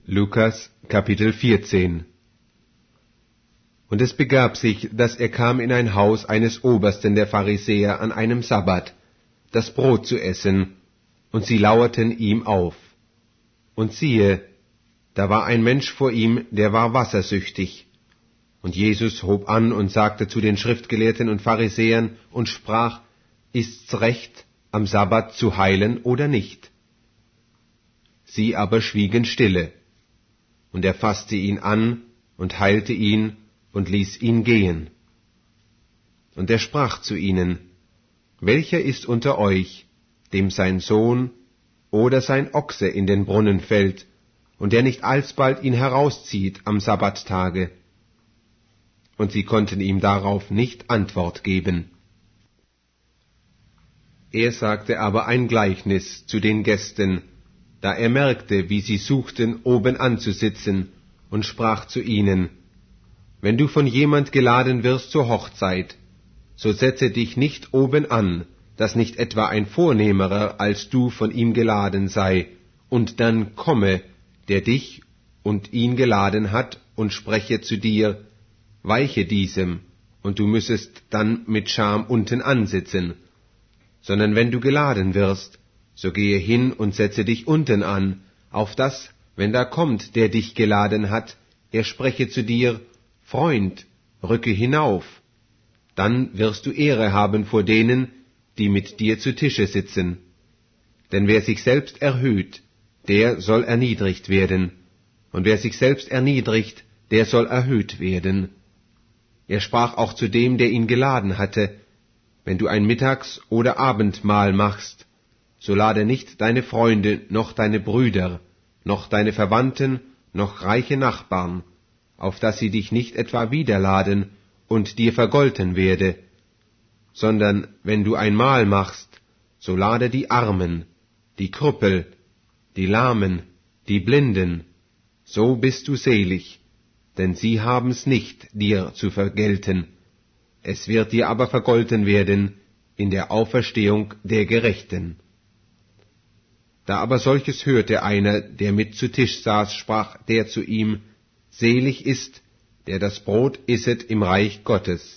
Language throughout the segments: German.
Lukas, Kapitel 14. Und es begab sich, dass er kam in ein Haus eines Obersten der Pharisäer an einem Sabbat, das Brot zu essen, und sie lauerten ihm auf. Und siehe, da war ein Mensch vor ihm, der war wassersüchtig. Und Jesus hob an und sagte zu den Schriftgelehrten und Pharisäern und sprach, Ist's recht, am Sabbat zu heilen oder nicht? Sie aber schwiegen stille. Und er fasste ihn an und heilte ihn und ließ ihn gehen. Und er sprach zu ihnen, Welcher ist unter euch, dem sein Sohn oder sein Ochse in den Brunnen fällt, und der nicht alsbald ihn herauszieht am Sabbattage? Und sie konnten ihm darauf nicht Antwort geben. Er sagte aber ein Gleichnis zu den Gästen, da er merkte, wie sie suchten, oben anzusitzen, und sprach zu ihnen, Wenn du von jemand geladen wirst zur Hochzeit, so setze dich nicht oben an, dass nicht etwa ein Vornehmerer als du von ihm geladen sei, und dann komme, der dich und ihn geladen hat, und spreche zu dir, Weiche diesem, und du müssest dann mit Scham unten ansitzen, sondern wenn du geladen wirst, so gehe hin und setze dich unten an, auf dass, wenn da kommt, der dich geladen hat, er spreche zu dir, Freund, rücke hinauf. Dann wirst du Ehre haben vor denen, die mit dir zu Tische sitzen. Denn wer sich selbst erhöht, der soll erniedrigt werden, und wer sich selbst erniedrigt, der soll erhöht werden. Er sprach auch zu dem, der ihn geladen hatte, wenn du ein Mittags- oder Abendmahl machst, so lade nicht deine Freunde, noch deine Brüder, noch deine Verwandten, noch reiche Nachbarn, auf dass sie dich nicht etwa wiederladen und dir vergolten werde, sondern wenn du ein Mahl machst, so lade die Armen, die Krüppel, die Lahmen, die Blinden, so bist du selig, denn sie haben's nicht, dir zu vergelten. Es wird dir aber vergolten werden in der Auferstehung der Gerechten. Da aber solches hörte einer, der mit zu Tisch saß, sprach der zu ihm, Selig ist, der das Brot isset im Reich Gottes.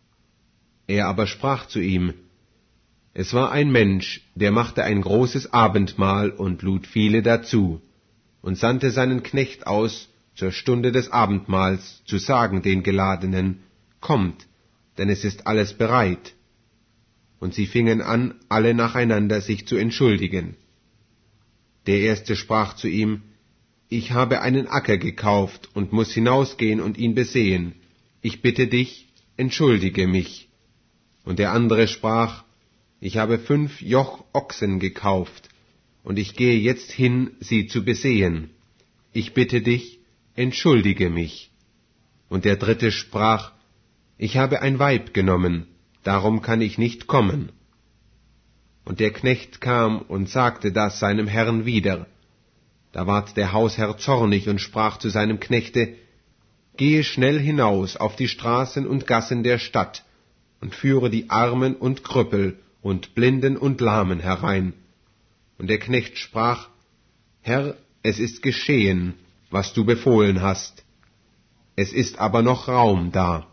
Er aber sprach zu ihm, Es war ein Mensch, der machte ein großes Abendmahl und lud viele dazu, und sandte seinen Knecht aus, zur Stunde des Abendmahls zu sagen den Geladenen, Kommt, denn es ist alles bereit. Und sie fingen an, alle nacheinander sich zu entschuldigen. Der erste sprach zu ihm, Ich habe einen Acker gekauft und muß hinausgehen und ihn besehen. Ich bitte dich, entschuldige mich. Und der andere sprach, Ich habe 5 Joch Ochsen gekauft, und ich gehe jetzt hin, sie zu besehen. Ich bitte dich, entschuldige mich. Und der dritte sprach, Ich habe ein Weib genommen, darum kann ich nicht kommen. Und der Knecht kam und sagte das seinem Herrn wieder. Da ward der Hausherr zornig und sprach zu seinem Knechte, Gehe schnell hinaus auf die Straßen und Gassen der Stadt und führe die Armen und Krüppel und Blinden und Lahmen herein. Und der Knecht sprach, Herr, es ist geschehen, was du befohlen hast. Es ist aber noch Raum da.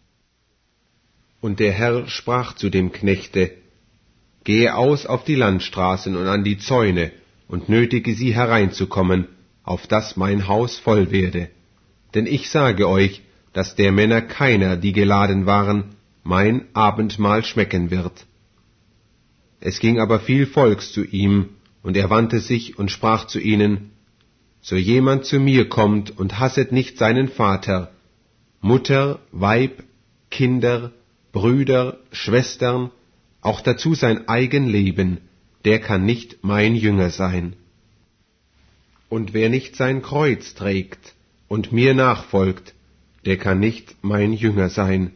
Und der Herr sprach zu dem Knechte, Gehe aus auf die Landstraßen und an die Zäune und nötige sie hereinzukommen, auf dass mein Haus voll werde. Denn ich sage euch, dass der Männer keiner, die geladen waren, mein Abendmahl schmecken wird. Es ging aber viel Volks zu ihm, und er wandte sich und sprach zu ihnen, So jemand zu mir kommt und hasset nicht seinen Vater, Mutter, Weib, Kinder, Brüder, Schwestern, auch dazu sein eigen Leben, der kann nicht mein Jünger sein. Und wer nicht sein Kreuz trägt und mir nachfolgt, der kann nicht mein Jünger sein.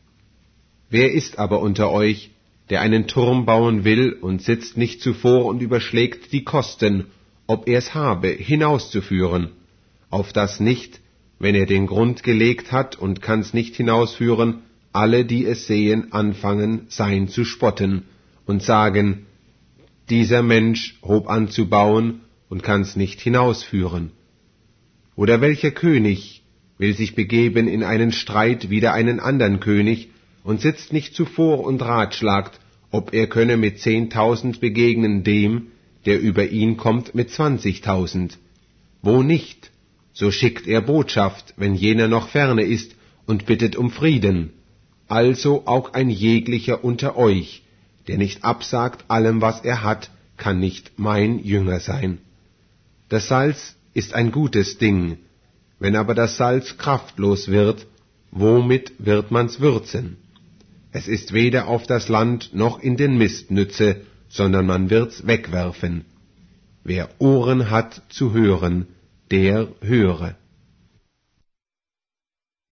Wer ist aber unter euch, der einen Turm bauen will und sitzt nicht zuvor und überschlägt die Kosten, ob er's habe, hinauszuführen, auf dass nicht, wenn er den Grund gelegt hat und kann's nicht hinausführen, alle, die es sehen, anfangen, sein zu spotten und sagen, dieser Mensch hob an zu bauen und kann's nicht hinausführen. Oder welcher König will sich begeben in einen Streit wider einen andern König und sitzt nicht zuvor und ratschlagt, ob er könne mit 10.000 begegnen dem, der über ihn kommt mit 20.000? Wo nicht, so schickt er Botschaft, wenn jener noch ferne ist, und bittet um Frieden. Also auch ein jeglicher unter euch, der nicht absagt allem, was er hat, kann nicht mein Jünger sein. Das Salz ist ein gutes Ding, wenn aber das Salz kraftlos wird, womit wird man's würzen? Es ist weder auf das Land noch in den Mist nütze, sondern man wird's wegwerfen. Wer Ohren hat zu hören, der höre.